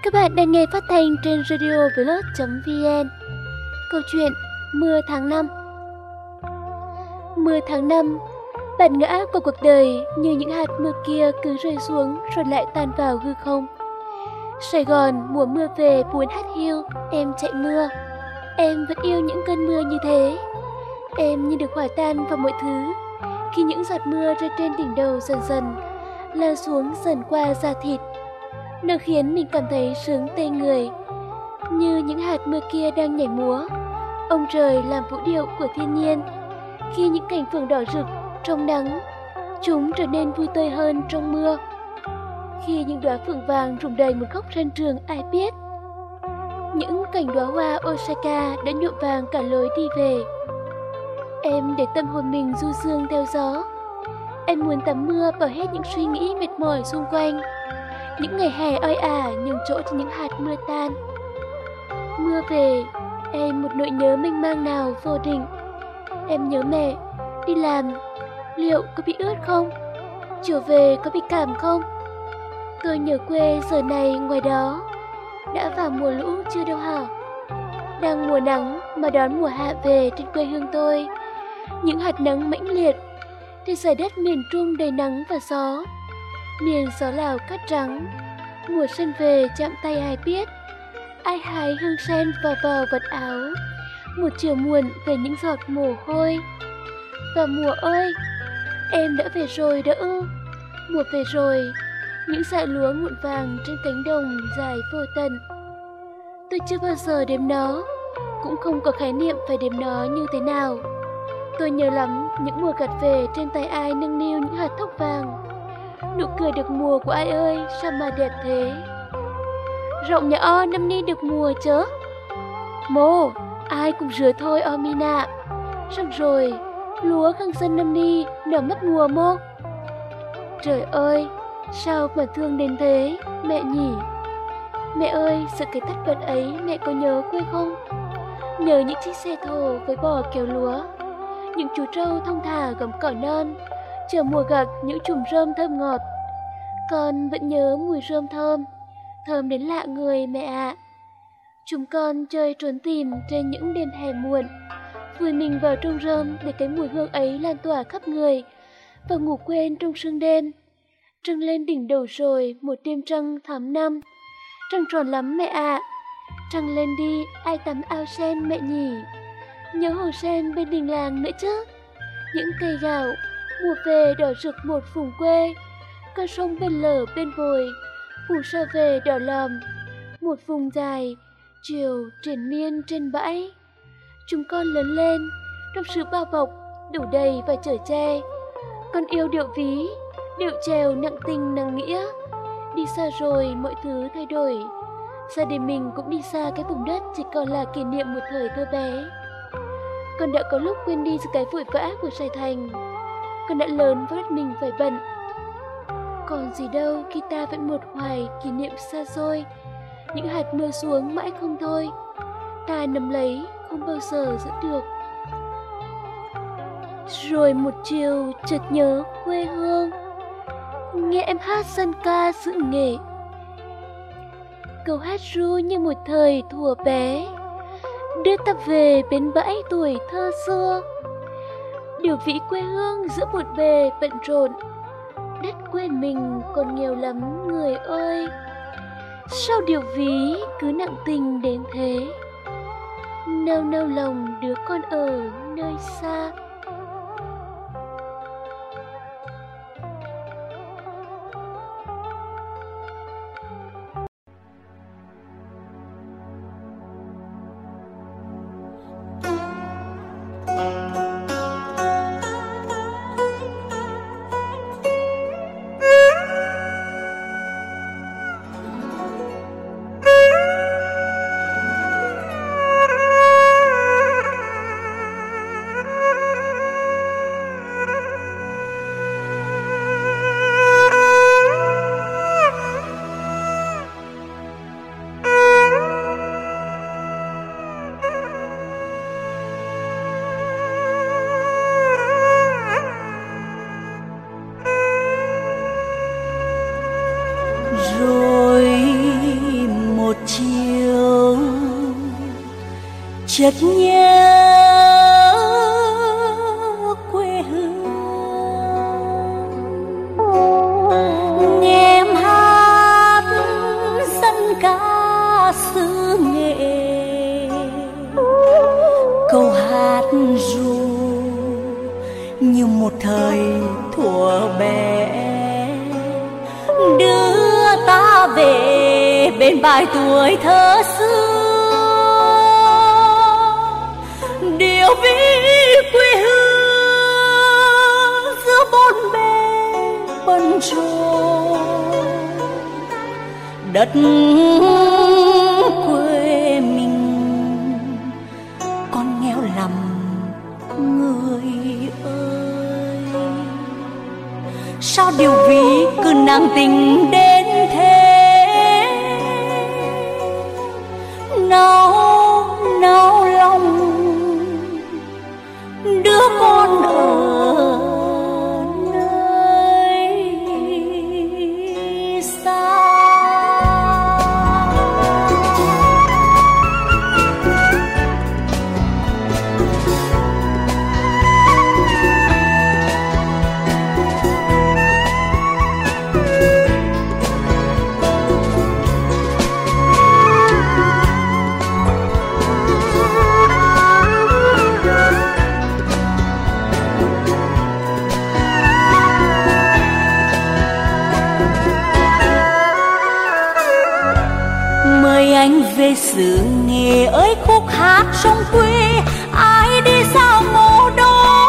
Các bạn đang nghe phát thanh trên radiovlog.vn. Câu chuyện Mưa tháng 5. Mưa tháng 5, bản ngã của cuộc đời như những hạt mưa kia cứ rơi xuống rồi lại tan vào hư không. Sài Gòn mùa mưa về buồn hắt hiu, em chạy mưa. Em vẫn yêu những cơn mưa như thế. Em như được hòa tan vào mọi thứ khi những giọt mưa rơi trên đỉnh đầu dần dần lan xuống dần qua da thịt. Nó khiến mình cảm thấy sướng tê người, như những hạt mưa kia đang nhảy múa. Ông trời làm vũ điệu của thiên nhiên. Khi những cành phượng đỏ rực trong nắng, chúng trở nên vui tươi hơn trong mưa. Khi những đóa phượng vàng rụng đầy một góc sân trường ai biết. Những cành đóa hoa Osaka đã nhuộm vàng cả lối đi về. Em để tâm hồn mình du dương theo gió. Em muốn tắm mưa bỏ hết những suy nghĩ mệt mỏi xung quanh. Những ngày hè oi ả nhường chỗ cho những hạt mưa tan. Mưa về, em một nỗi nhớ mênh mang nào vô định. Em nhớ mẹ, đi làm, liệu có bị ướt không? Chiều về có bị cảm không? Tôi nhớ quê giờ này ngoài đó. Đã vào mùa lũ chưa đâu hả? Đang mùa nắng mà đón mùa hạ về trên quê hương tôi. Những hạt nắng mãnh liệt, trên dải đất miền Trung đầy nắng và gió. Miền gió Lào cát trắng, mùa xuân về chạm tay ai biết. Ai hái hương sen vào vật áo. Một chiều muộn về những giọt mồ hôi. Và mùa ơi, em đã về rồi đó ư? Mùa về rồi, những dải lúa muộn vàng trên cánh đồng dài vô tận. Tôi chưa bao giờ đếm nó, cũng không có khái niệm phải đếm nó như thế nào. Tôi nhớ lắm những mùa gặt về trên tay ai nâng niu những hạt thóc vàng. Nụ cười được mùa của ai ơi, sao mà đẹp thế. Rộng nhà o năm ni được mùa chớ. Mô, ai cũng rửa thôi o Mina. Xong rồi, lúa khang dân năm ni nở mất mùa mô. Trời ơi, sao mà thương đến thế, mẹ nhỉ. Mẹ ơi, sự cái tất bật ấy mẹ có nhớ quê không? Nhớ những chiếc xe thồ với bò kéo lúa, những chú trâu thong thả gặm cỏ non, chờ mùa gặt những chùm rơm thơm ngọt. Con vẫn nhớ mùi rơm thơm, thơm đến lạ người mẹ ạ. Chúng con chơi trốn tìm trên những đêm hè muộn, vùi mình vào trong rơm để cái mùi hương ấy lan tỏa khắp người, và ngủ quên trong sương đêm. Trăng lên đỉnh đầu rồi một đêm trăng tháng 5. Trăng tròn lắm mẹ ạ. Trăng lên đi, ai tắm ao sen mẹ nhỉ. Nhớ hồ sen bên đình làng nữa chứ. Những cây gạo, mùa về đỏ rực một vùng quê. Con sông bên lở bên vồi, phủ sa về đỏ lòm. Một vùng dài, chiều triền miên trên bãi. Chúng con lớn lên, trong sự bao bọc, đủ đầy và chở che. Con yêu điệu ví, điệu chèo nặng tình nặng nghĩa. Đi xa rồi mọi thứ thay đổi. Gia đình mình cũng đi xa cái vùng đất chỉ còn là kỷ niệm một thời thơ bé. Con đã có lúc quên đi sự cái vội vã của Sài Thành. Con đã lớn và bắt mình phải bận. Còn gì đâu khi ta vẫn một hoài kỷ niệm xa xôi. Những hạt mưa xuống mãi không thôi. Ta nắm lấy không bao giờ giữ được. Rồi một chiều chợt nhớ quê hương. Nghe em hát dân ca giữ nghệ. Câu hát ru như một thời thuở bé, đưa ta về bến bãi tuổi thơ xưa. Điều vĩ quê hương giữa một bề bận rộn. Đất quê mình còn nghèo lắm người ơi. Sao điều ví cứ nặng tình đến thế. Nao nao lòng đứa con ở nơi xa. một chiều chợt nhớ quê hương, nghe em hát dân ca xứ Nghệ, câu hát ru như một thời thuở bé đưa ta về bên bãi tuổi thơ xưa, điều ví quê hương giữa bốn bề bận rộn. Đất quê mình con nghèo lắm người ơi, sao điều ví cứ nặng tình đến thế. Nao lòng đứa con ở nơi xa. Anh về xứ Nghệ ơi, khúc hát trong quê ai đi sao mồ đó,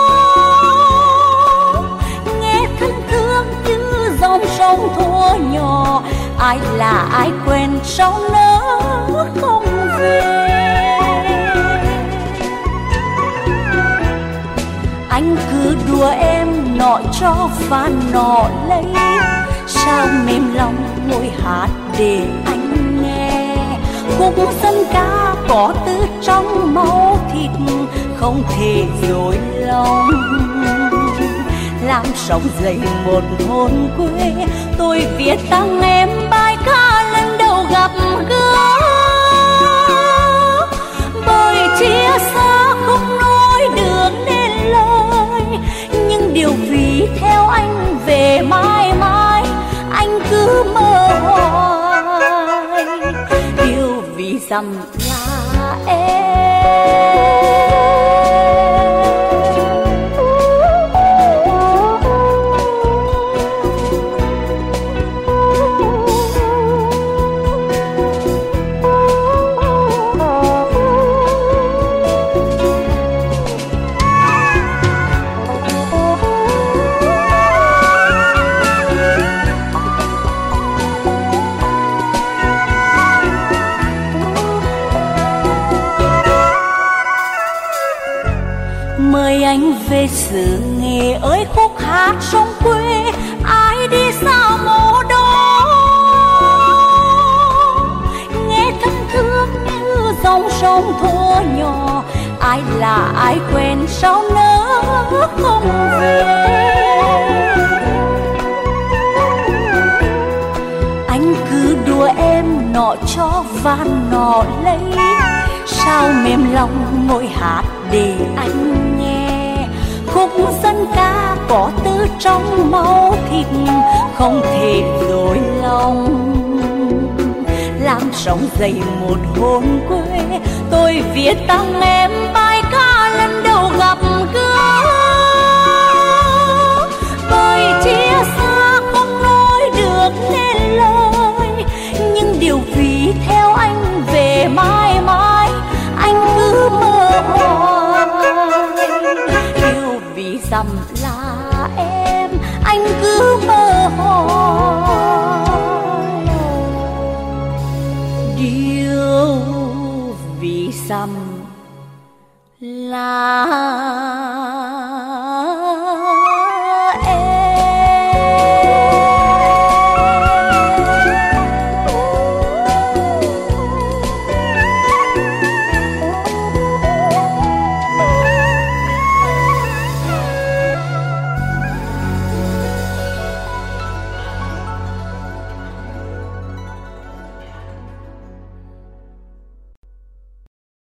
nghe thân thương như dòng sông thuở nhỏ. Ai là ai quên sau nỡ không về. Anh cứ đùa em nọ cho và nọ lấy, sao mềm lòng ngồi hát để anh nghe. Khúc dân ca có từ trong máu thịt, không thể dối lòng. Làm sống dậy một hồn quê, tôi viết tặng em bài ca lần đầu gặp gỡ. Bởi chia xa không nói được nên lời, nhưng điều vì theo anh về mãi mãi, anh cứ mơ hoài. Điều vì rằng là em. Mời anh về xứ Nghệ ơi, khúc hát trong quê ai đi sao mồ đó, nghe thân thương như dòng sông thuở nhỏ. Ai là ai quên sao nỡ không về. Anh cứ đùa em nọ cho và nọ lấy, sao mềm lòng ngồi hát để anh nghe. Khúc dân ca có từ trong máu thịt, không thể dối lòng. Làm sống dậy một hồn quê, tôi viết tặng em bài ca lần đầu gặp gỡ.